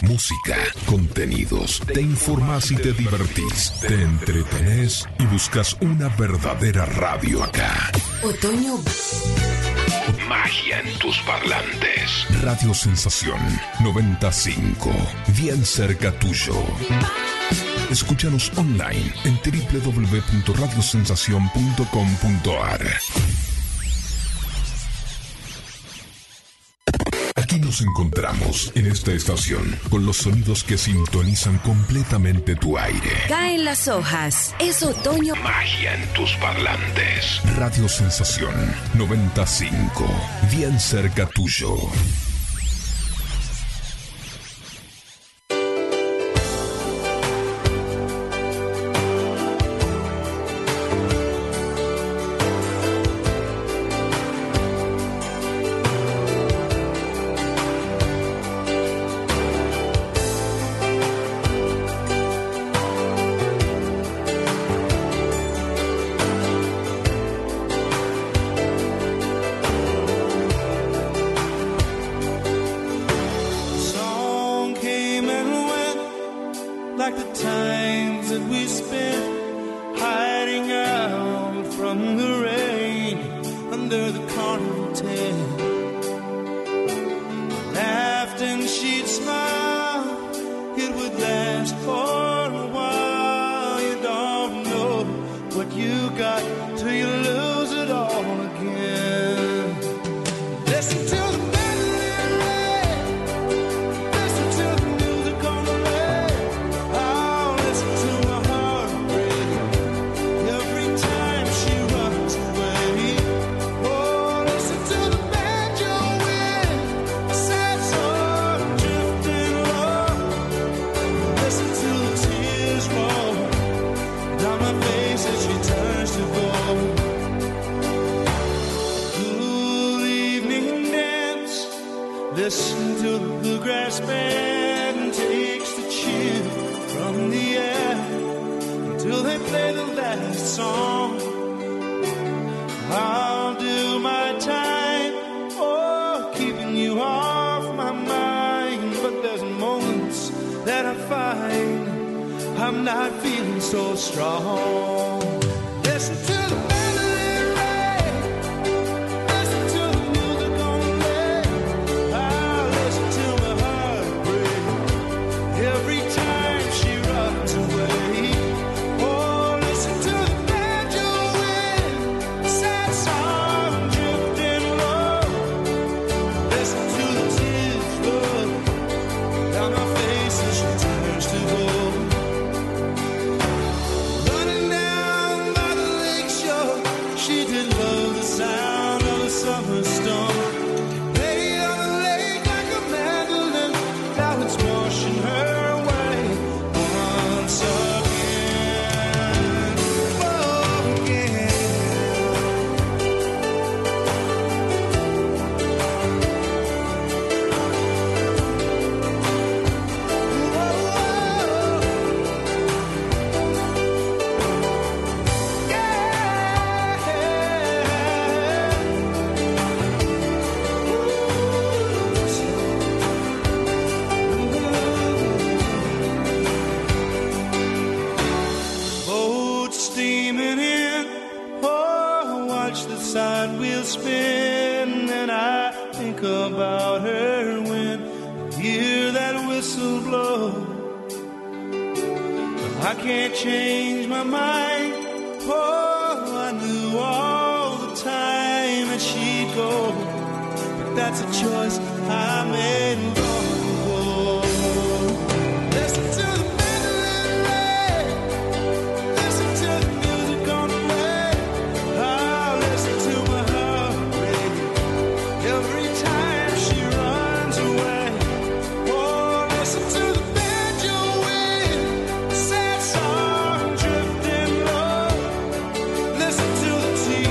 música, contenidos. Te informás y te divertís. Te entretenés y buscas una verdadera radio acá. Otoño. Magia en tus parlantes. Radio Sensación 95. Bien cerca tuyo. Escúchanos online en www.radiosensacion.com.ar. Aquí nos encontramos en esta estación con los sonidos que sintonizan completamente tu aire. Caen las hojas. Es otoño. Magia en tus parlantes. Radio Sensación 95. Bien cerca tuyo.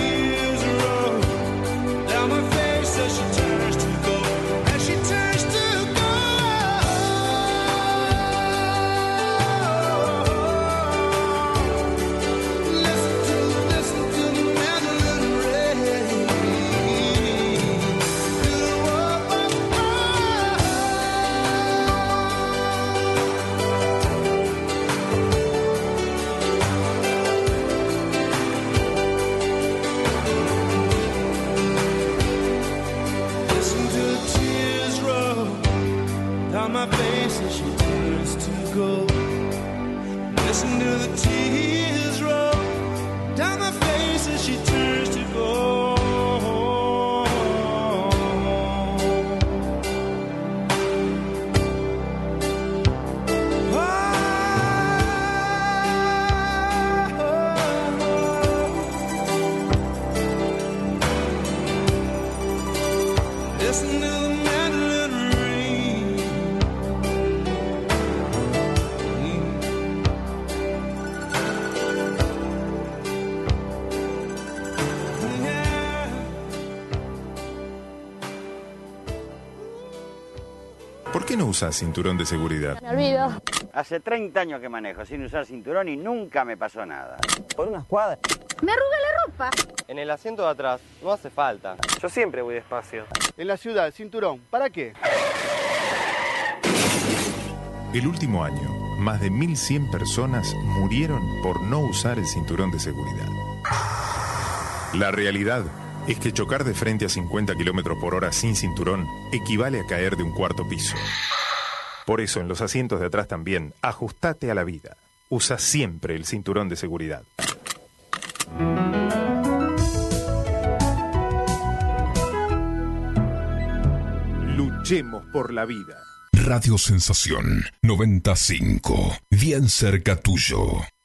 She turns to down my face as she turns to go. Listen to the tears roll down my face as she turns to go. Listen to the mandolin ring. ¿Por qué no usas cinturón de seguridad? Me olvido. Hace 30 años que manejo sin usar cinturón y nunca me pasó nada. Por unas cuadras. Me arruga la ropa. En el asiento de atrás no hace falta. Yo siempre voy despacio. En la ciudad, cinturón, ¿para qué? El último año, más de 1.100 personas murieron por no usar el cinturón de seguridad. La realidad es que chocar de frente a 50 km/h sin cinturón equivale a caer de un cuarto piso. Por eso, en los asientos de atrás también, ajustate a la vida. Usa siempre el cinturón de seguridad. Luchemos por la vida. Radio Sensación 95, bien cerca tuyo.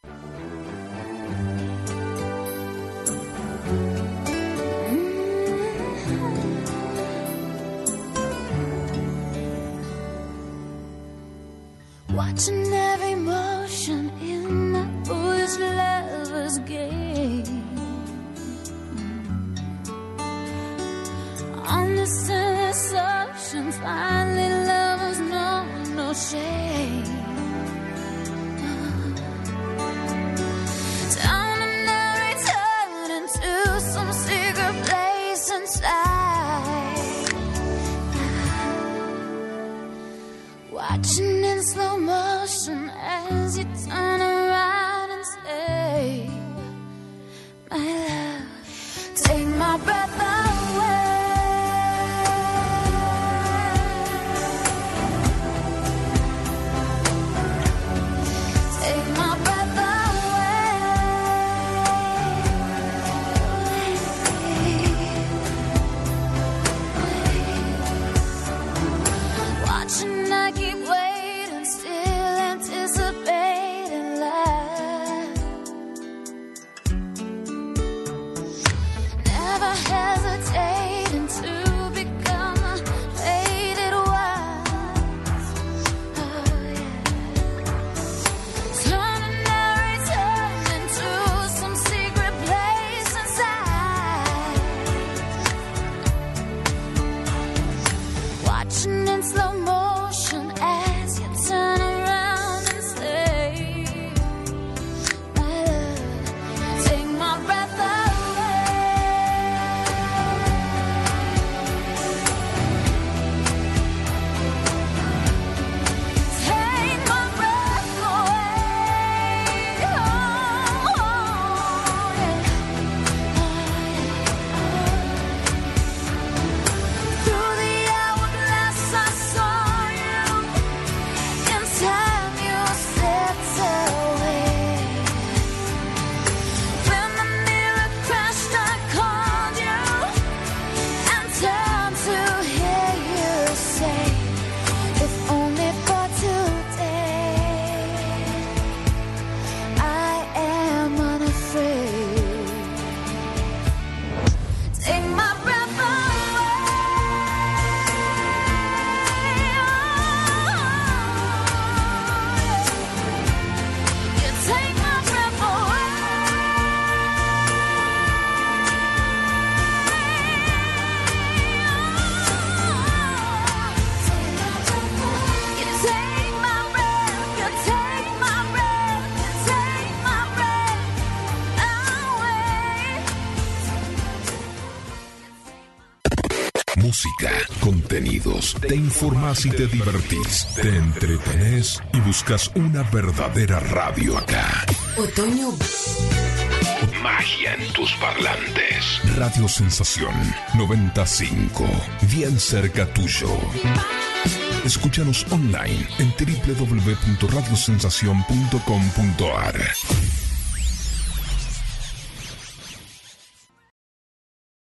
Watching every motion in my foolish lover's game. Understand assumption, finally lovers know no shame. Down and I return into some secret place inside. Watching in slow motion as you turn around and say, my love, take my breath away. Take my breath away. Watching, I keep waiting, still anticipating love. Never hesitating to become a faded wife. Oh yeah. Turning every turn into some secret place inside. Watching in slow motion as you turn around and say, my love, take my breath away. Take my breath away. Oh, yeah. Through the hourglass I saw you. In time you slipped away. When the mirror crashed I called you and turned to hear you say, if only for today I am unafraid. Take my breath away. You take my breath away. You take my breath, you take my breath, you take my breath away. Música, contenidos, te informás y te divertís, te entretenés y buscas una verdadera radio acá. Otoño. Magia en tus parlantes. Radio Sensación 95, bien cerca tuyo. Escúchanos online en www.radiosensacion.com.ar.